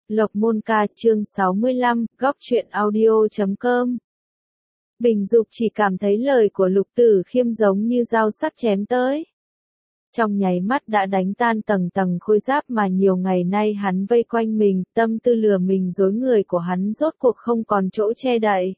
Lộc Môn Ca chương 65, góc truyện audio.com. Bình Dục chỉ cảm thấy lời của Lục Tử Khiêm giống như dao sắc chém tới. Trong nháy mắt đã đánh tan tầng tầng khôi giáp mà nhiều ngày nay hắn vây quanh mình, tâm tư lừa mình dối người của hắn rốt cuộc không còn chỗ che đậy.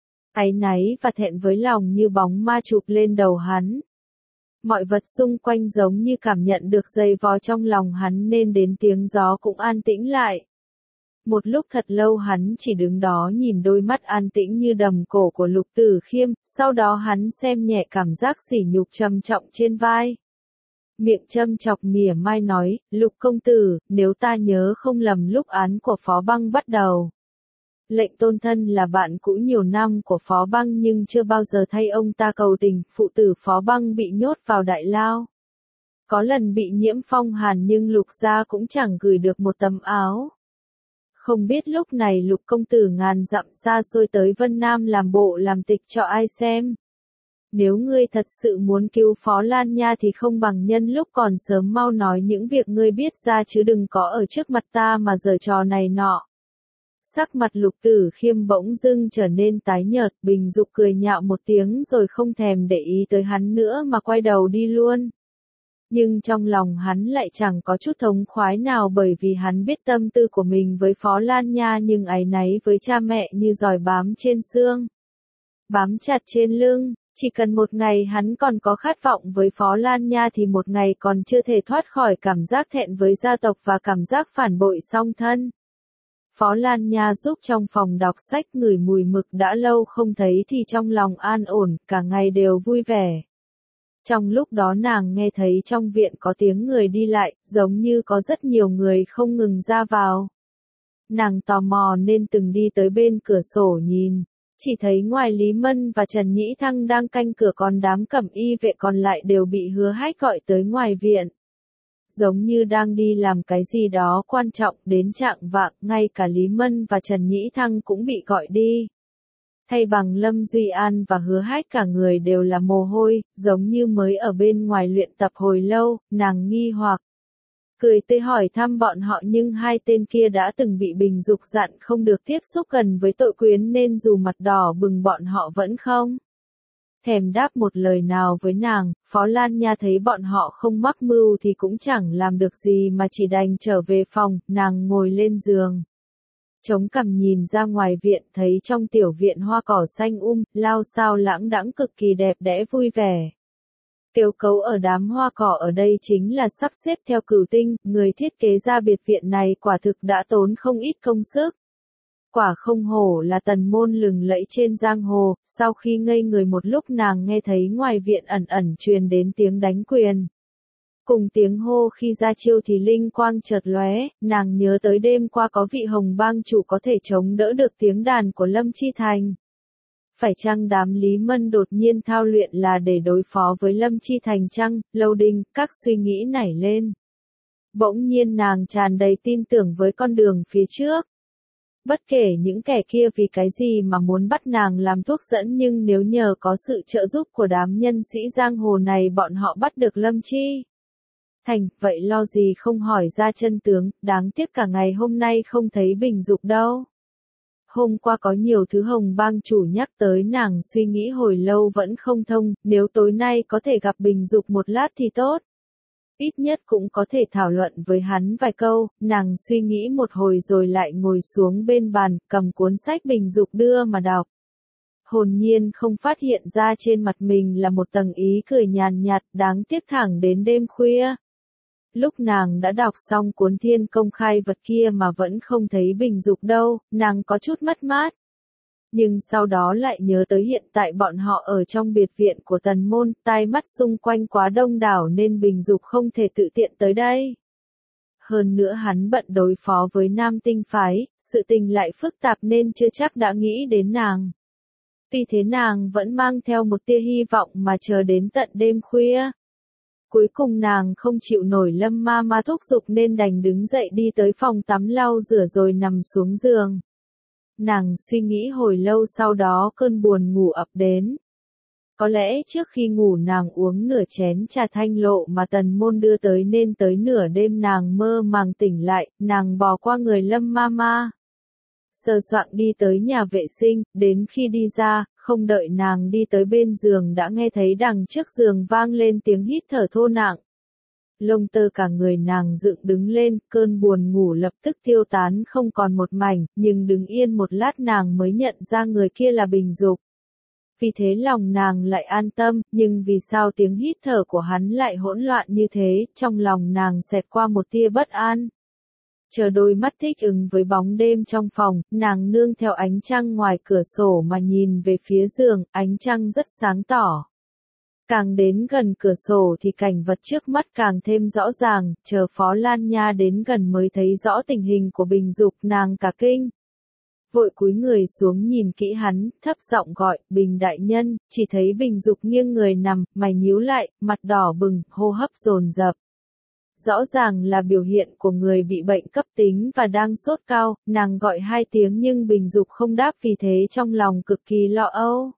Áy náy và thẹn với lòng như bóng ma chụp lên đầu hắn. Mọi vật xung quanh giống như cảm nhận được dày vò trong lòng hắn nên đến tiếng gió cũng an tĩnh lại. Một lúc thật lâu hắn chỉ đứng đó nhìn đôi mắt an tĩnh như đầm cổ của Lục Tử Khiêm, sau đó hắn xem nhẹ cảm giác sỉ nhục trầm trọng trên vai. Miệng châm chọc mỉa mai nói, Lục công tử, nếu ta nhớ không lầm lúc án của Phó Băng bắt đầu. Lệnh Tôn thân là bạn cũ nhiều năm của Phó Băng nhưng chưa bao giờ thay ông ta cầu tình, phụ tử Phó Băng bị nhốt vào đại lao. Có lần bị nhiễm phong hàn nhưng Lục gia cũng chẳng gửi được một tấm áo. Không biết lúc này Lục công tử ngàn dặm xa xôi tới Vân Nam làm bộ làm tịch cho ai xem. Nếu ngươi thật sự muốn cứu Phó Lan Nha thì không bằng nhân lúc còn sớm mau nói những việc ngươi biết ra chứ đừng có ở trước mặt ta mà giở trò này nọ. Sắc mặt Lục Tử Khiêm bỗng dưng trở nên tái nhợt, Bình Dục cười nhạo một tiếng rồi không thèm để ý tới hắn nữa mà quay đầu đi luôn. Nhưng trong lòng hắn lại chẳng có chút thống khoái nào bởi vì hắn biết tâm tư của mình với Phó Lan Nha nhưng áy náy với cha mẹ như giòi bám trên xương. Bám chặt trên lưng, chỉ cần một ngày hắn còn có khát vọng với Phó Lan Nha thì một ngày còn chưa thể thoát khỏi cảm giác thẹn với gia tộc và cảm giác phản bội song thân. Phó Lan Nha giúp trong phòng đọc sách ngửi mùi mực đã lâu không thấy thì trong lòng an ổn, cả ngày đều vui vẻ. Trong lúc đó nàng nghe thấy trong viện có tiếng người đi lại, giống như có rất nhiều người không ngừng ra vào. Nàng tò mò nên từng đi tới bên cửa sổ nhìn, chỉ thấy ngoài Lý Mân và Trần Nhĩ Thăng đang canh cửa còn đám cẩm y vệ còn lại đều bị Hứa Hách gọi tới ngoài viện. Giống như đang đi làm cái gì đó quan trọng đến trạng vạng, ngay cả Lý Mân và Trần Nhĩ Thăng cũng bị gọi đi. Thay bằng Lâm Duy An và Hứa Hách cả người đều là mồ hôi, giống như mới ở bên ngoài luyện tập hồi lâu, nàng nghi hoặc. Cười tươi hỏi thăm bọn họ nhưng hai tên kia đã từng bị Bình Dục dặn không được tiếp xúc gần với tội quyến nên dù mặt đỏ bừng bọn họ vẫn không thèm đáp một lời nào với nàng. Phó Lan Nha thấy bọn họ không mắc mưu thì cũng chẳng làm được gì mà chỉ đành trở về phòng, nàng ngồi lên giường. Chống cằm nhìn ra ngoài viện thấy trong tiểu viện hoa cỏ xanh lao xao lãng đãng cực kỳ đẹp đẽ vui vẻ. Kết cấu ở đám hoa cỏ ở đây chính là sắp xếp theo cửu tinh, người thiết kế ra biệt viện này quả thực đã tốn không ít công sức. Quả không hổ là tần môn lừng lẫy trên giang hồ, sau khi ngây người một lúc nàng nghe thấy ngoài viện ẩn ẩn truyền đến tiếng đánh quyền. Cùng tiếng hô khi ra chiêu thì linh quang chợt lóe, nàng nhớ tới đêm qua có vị Hồng Bang chủ có thể chống đỡ được tiếng đàn của Lâm Chi Thành. Phải chăng đám Lý Mân đột nhiên thao luyện là để đối phó với Lâm Chi Thành chăng? Lâu Đinh, các suy nghĩ nảy lên. Bỗng nhiên nàng tràn đầy tin tưởng với con đường phía trước. Bất kể những kẻ kia vì cái gì mà muốn bắt nàng làm thuốc dẫn nhưng nếu nhờ có sự trợ giúp của đám nhân sĩ giang hồ này bọn họ bắt được Lâm Chi Thành, vậy lo gì không hỏi ra chân tướng, đáng tiếc cả ngày hôm nay không thấy Bình Dục đâu. Hôm qua có nhiều thứ Hồng Bang chủ nhắc tới nàng suy nghĩ hồi lâu vẫn không thông, nếu tối nay có thể gặp Bình Dục một lát thì tốt. Ít nhất cũng có thể thảo luận với hắn vài câu, nàng suy nghĩ một hồi rồi lại ngồi xuống bên bàn, cầm cuốn sách Bình Dục đưa mà đọc. Hồn nhiên không phát hiện ra trên mặt mình là một tầng ý cười nhàn nhạt, đáng tiếc thẳng đến đêm khuya. Lúc nàng đã đọc xong cuốn Thiên Công Khai Vật kia mà vẫn không thấy Bình Dục đâu, nàng có chút mất mát. Nhưng sau đó lại nhớ tới hiện tại bọn họ ở trong biệt viện của tần môn, tai mắt xung quanh quá đông đảo nên Bình Dục không thể tự tiện tới đây. Hơn nữa hắn bận đối phó với Nam Tinh phái, sự tình lại phức tạp nên chưa chắc đã nghĩ đến nàng. Tuy thế nàng vẫn mang theo một tia hy vọng mà chờ đến tận đêm khuya. Cuối cùng nàng không chịu nổi Lâm ma thúc giục nên đành đứng dậy đi tới phòng tắm lau rửa rồi nằm xuống giường. Nàng suy nghĩ hồi lâu sau đó cơn buồn ngủ ập đến. Có lẽ trước khi ngủ nàng uống nửa chén trà thanh lộ mà tần môn đưa tới nên tới nửa đêm nàng mơ màng tỉnh lại, nàng bò qua người Lâm Mama. Sờ soạng đi tới nhà vệ sinh, đến khi đi ra, không đợi nàng đi tới bên giường đã nghe thấy đằng trước giường vang lên tiếng hít thở thô nặng. Lông tơ cả người nàng dựng đứng lên, cơn buồn ngủ lập tức tiêu tán không còn một mảnh, nhưng đứng yên một lát nàng mới nhận ra người kia là Bình Dục. Vì thế lòng nàng lại an tâm, nhưng vì sao tiếng hít thở của hắn lại hỗn loạn như thế, trong lòng nàng xẹt qua một tia bất an. Chờ đôi mắt thích ứng với bóng đêm trong phòng, nàng nương theo ánh trăng ngoài cửa sổ mà nhìn về phía giường, ánh trăng rất sáng tỏ. Càng đến gần cửa sổ thì cảnh vật trước mắt càng thêm rõ ràng, chờ Phó Lan Nha đến gần mới thấy rõ tình hình của Bình Dục, nàng cả kinh. Vội cúi người xuống nhìn kỹ hắn, thấp giọng gọi, Bình đại nhân, chỉ thấy Bình Dục nghiêng người nằm, mày nhíu lại, mặt đỏ bừng, hô hấp dồn dập. Rõ ràng là biểu hiện của người bị bệnh cấp tính và đang sốt cao, nàng gọi 2 tiếng nhưng Bình Dục không đáp, vì thế trong lòng cực kỳ lo âu.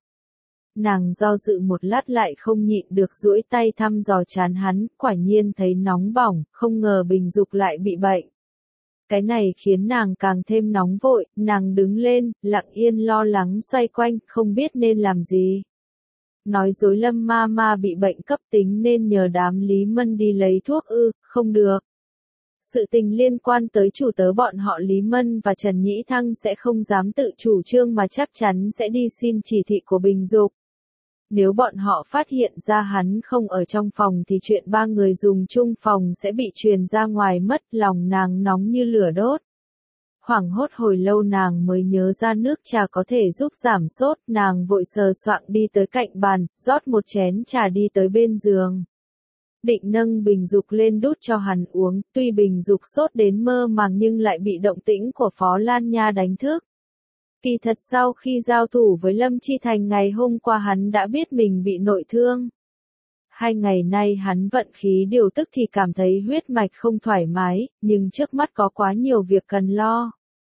Nàng do dự một lát lại không nhịn được duỗi tay thăm dò trán hắn, quả nhiên thấy nóng bỏng, không ngờ Bình Dục lại bị bệnh. Cái này khiến nàng càng thêm nóng vội, nàng đứng lên, lặng yên lo lắng xoay quanh, không biết nên làm gì. Nói dối Lâm Mama bị bệnh cấp tính nên nhờ đám Lý Mân đi lấy thuốc ư, không được. Sự tình liên quan tới chủ tớ bọn họ Lý Mân và Trần Nhĩ Thăng sẽ không dám tự chủ trương mà chắc chắn sẽ đi xin chỉ thị của Bình Dục. Nếu bọn họ phát hiện ra hắn không ở trong phòng thì chuyện 3 người dùng chung phòng sẽ bị truyền ra ngoài mất, lòng nàng nóng như lửa đốt. Hoảng hốt hồi lâu nàng mới nhớ ra nước trà có thể giúp giảm sốt, nàng vội sờ soạng đi tới cạnh bàn, rót một chén trà đi tới bên giường. Định nâng Bình Dục lên đút cho hắn uống, tuy Bình Dục sốt đến mơ màng nhưng lại bị động tĩnh của Phó Lan Nha đánh thức. Kỳ thật sau khi giao thủ với Lâm Chi Thành ngày hôm qua hắn đã biết mình bị nội thương. 2 ngày nay hắn vận khí điều tức thì cảm thấy huyết mạch không thoải mái, nhưng trước mắt có quá nhiều việc cần lo.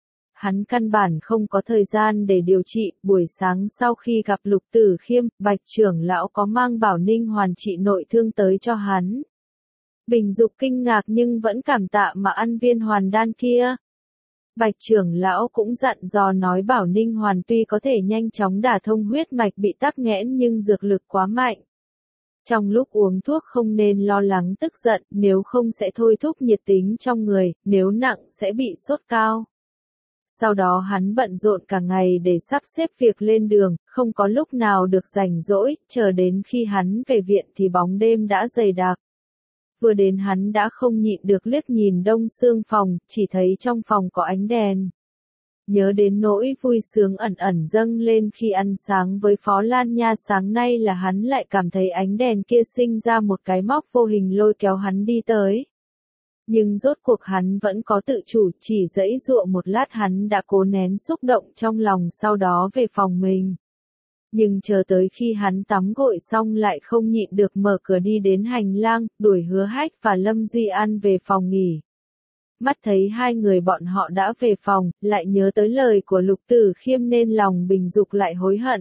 Hắn căn bản không có thời gian để điều trị, buổi sáng sau khi gặp Lục Tử Khiêm, Bạch trưởng lão có mang Bảo Ninh Hoàn trị nội thương tới cho hắn. Bình Dục kinh ngạc nhưng vẫn cảm tạ mà ăn viên hoàn đan kia. Bạch trưởng lão cũng dặn dò nói Bảo Ninh Hoàn tuy có thể nhanh chóng đả thông huyết mạch bị tắc nghẽn nhưng dược lực quá mạnh. Trong lúc uống thuốc không nên lo lắng tức giận, nếu không sẽ thôi thúc nhiệt tính trong người, nếu nặng sẽ bị sốt cao. Sau đó hắn bận rộn cả ngày để sắp xếp việc lên đường, không có lúc nào được rảnh rỗi, chờ đến khi hắn về viện thì bóng đêm đã dày đặc. Vừa đến hắn đã không nhịn được liếc nhìn đông xương phòng, chỉ thấy trong phòng có ánh đèn. Nhớ đến nỗi vui sướng ẩn ẩn dâng lên khi ăn sáng với Phó Lan Nha sáng nay là hắn lại cảm thấy ánh đèn kia sinh ra một cái móc vô hình lôi kéo hắn đi tới. Nhưng rốt cuộc hắn vẫn có tự chủ, chỉ giãy giụa một lát hắn đã cố nén xúc động trong lòng sau đó về phòng mình. Nhưng chờ tới khi hắn tắm gội xong lại không nhịn được mở cửa đi đến hành lang, đuổi Hứa Hách và Lâm Duy An về phòng nghỉ. Mắt thấy 2 người bọn họ đã về phòng, lại nhớ tới lời của Lục Tử Khiêm nên lòng Bình Dục lại hối hận.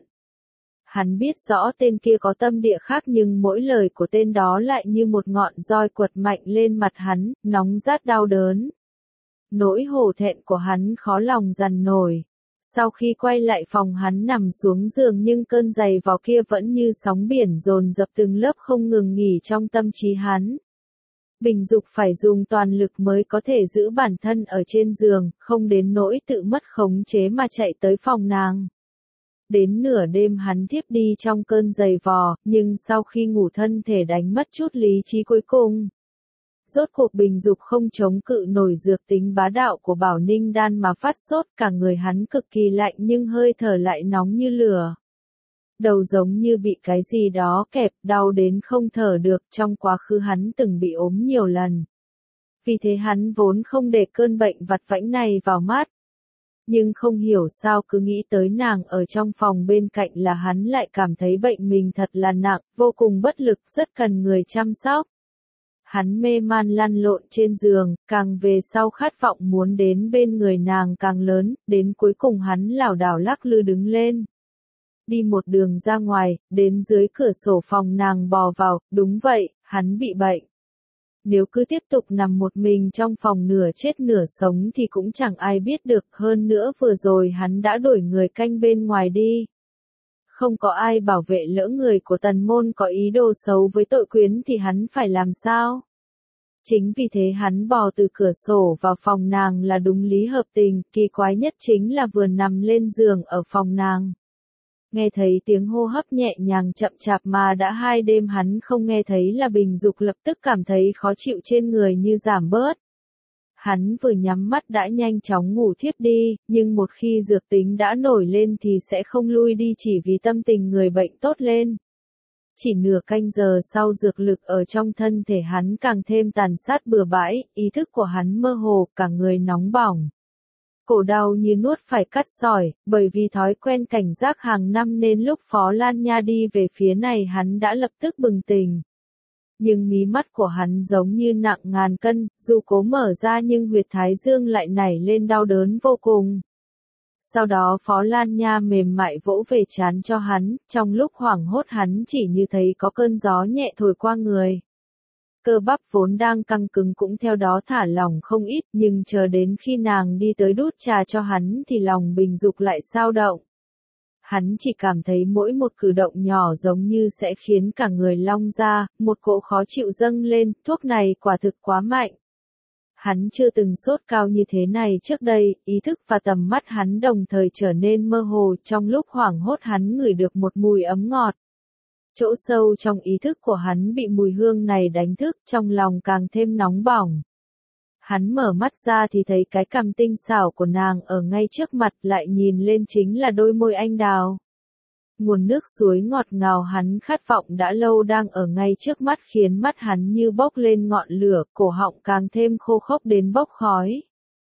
Hắn biết rõ tên kia có tâm địa khác nhưng mỗi lời của tên đó lại như một ngọn roi quật mạnh lên mặt hắn, nóng rát đau đớn. Nỗi hổ thẹn của hắn khó lòng dằn nổi. Sau khi quay lại phòng hắn nằm xuống giường nhưng cơn giày vò kia vẫn như sóng biển dồn dập từng lớp không ngừng nghỉ trong tâm trí hắn. Bình Dục phải dùng toàn lực mới có thể giữ bản thân ở trên giường, không đến nỗi tự mất khống chế mà chạy tới phòng nàng. Đến nửa đêm hắn thiếp đi trong cơn giày vò, nhưng sau khi ngủ thân thể đánh mất chút lý trí cuối cùng. Rốt cuộc Bình Dục không chống cự nổi dược tính bá đạo của Bảo Ninh đan mà phát sốt, cả người hắn cực kỳ lạnh nhưng hơi thở lại nóng như lửa. Đầu giống như bị cái gì đó kẹp, đau đến không thở được, trong quá khứ hắn từng bị ốm nhiều lần. Vì thế hắn vốn không để cơn bệnh vặt vãnh này vào mắt. Nhưng không hiểu sao cứ nghĩ tới nàng ở trong phòng bên cạnh là hắn lại cảm thấy bệnh mình thật là nặng, vô cùng bất lực, rất cần người chăm sóc. Hắn mê man lăn lộn trên giường, càng về sau khát vọng muốn đến bên người nàng càng lớn, đến cuối cùng hắn lảo đảo lắc lư đứng lên. đi một đường ra ngoài, đến dưới cửa sổ phòng nàng bò vào, đúng vậy, hắn bị bệnh. Nếu cứ tiếp tục nằm một mình trong phòng nửa chết nửa sống thì cũng chẳng ai biết được, hơn nữa vừa rồi hắn đã đổi người canh bên ngoài đi. Không có ai bảo vệ, lỡ người của Tần môn có ý đồ xấu với tội quyến thì hắn phải làm sao? Chính vì thế hắn bò từ cửa sổ vào phòng nàng là đúng lý hợp tình, kỳ quái nhất chính là vừa nằm lên giường ở phòng nàng. Nghe thấy tiếng hô hấp nhẹ nhàng chậm chạp mà đã 2 đêm hắn không nghe thấy là Bình Dục lập tức cảm thấy khó chịu trên người như giảm bớt. Hắn vừa nhắm mắt đã nhanh chóng ngủ thiếp đi, nhưng một khi dược tính đã nổi lên thì sẽ không lui đi chỉ vì tâm tình người bệnh tốt lên. Chỉ nửa canh giờ sau dược lực ở trong thân thể hắn càng thêm tàn sát bừa bãi, ý thức của hắn mơ hồ, cả người nóng bỏng. Cổ đau như nuốt phải cắt sỏi, bởi vì thói quen cảnh giác hàng năm nên lúc Phó Lan Nha đi về phía này hắn đã lập tức bừng tỉnh. Nhưng mí mắt của hắn giống như nặng ngàn cân, dù cố mở ra nhưng huyệt thái dương lại nảy lên đau đớn vô cùng. Sau đó Phó Lan Nha mềm mại vỗ về trán cho hắn, trong lúc hoảng hốt hắn chỉ như thấy có cơn gió nhẹ thổi qua người. Cơ bắp vốn đang căng cứng cũng theo đó thả lỏng không ít, nhưng chờ đến khi nàng đi tới đút trà cho hắn thì lòng Bình Dục lại xao động. Hắn chỉ cảm thấy mỗi một cử động nhỏ giống như sẽ khiến cả người long ra, một cỗ khó chịu dâng lên, thuốc này quả thực quá mạnh. Hắn chưa từng sốt cao như thế này trước đây, ý thức và tầm mắt hắn đồng thời trở nên mơ hồ, trong lúc hoảng hốt hắn ngửi được một mùi ấm ngọt. Chỗ sâu trong ý thức của hắn bị mùi hương này đánh thức, trong lòng càng thêm nóng bỏng. Hắn mở mắt ra thì thấy cái cằm tinh xảo của nàng ở ngay trước mặt, lại nhìn lên chính là đôi môi anh đào. Nguồn nước suối ngọt ngào hắn khát vọng đã lâu đang ở ngay trước mắt khiến mắt hắn như bốc lên ngọn lửa, cổ họng càng thêm khô khốc đến bốc khói.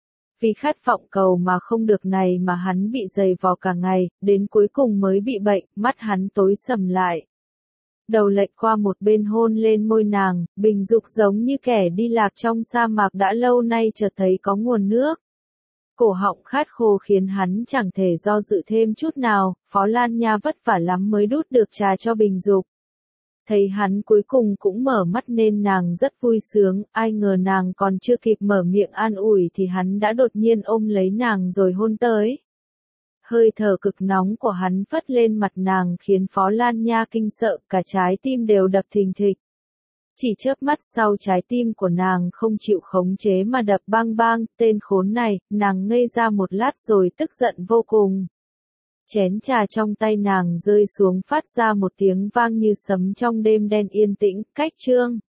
Vì khát vọng cầu mà không được này mà hắn bị dày vò cả ngày, đến cuối cùng mới bị bệnh, mắt hắn tối sầm lại. Đầu lệch qua một bên hôn lên môi nàng, Bình Dục giống như kẻ đi lạc trong sa mạc đã lâu nay chợt thấy có nguồn nước. Cổ họng khát khô khiến hắn chẳng thể do dự thêm chút nào, Phó Lan Nha vất vả lắm mới đút được trà cho Bình Dục. Thấy hắn cuối cùng cũng mở mắt nên nàng rất vui sướng, ai ngờ nàng còn chưa kịp mở miệng an ủi thì hắn đã đột nhiên ôm lấy nàng rồi hôn tới. Hơi thở cực nóng của hắn phất lên mặt nàng khiến Phó Lan Nha kinh sợ, cả trái tim đều đập thình thịch. Chỉ chớp mắt sau trái tim của nàng không chịu khống chế mà đập bang bang, tên khốn này, nàng ngây ra một lát rồi tức giận vô cùng. Chén trà trong tay nàng rơi xuống phát ra một tiếng vang như sấm trong đêm đen yên tĩnh, cách chương.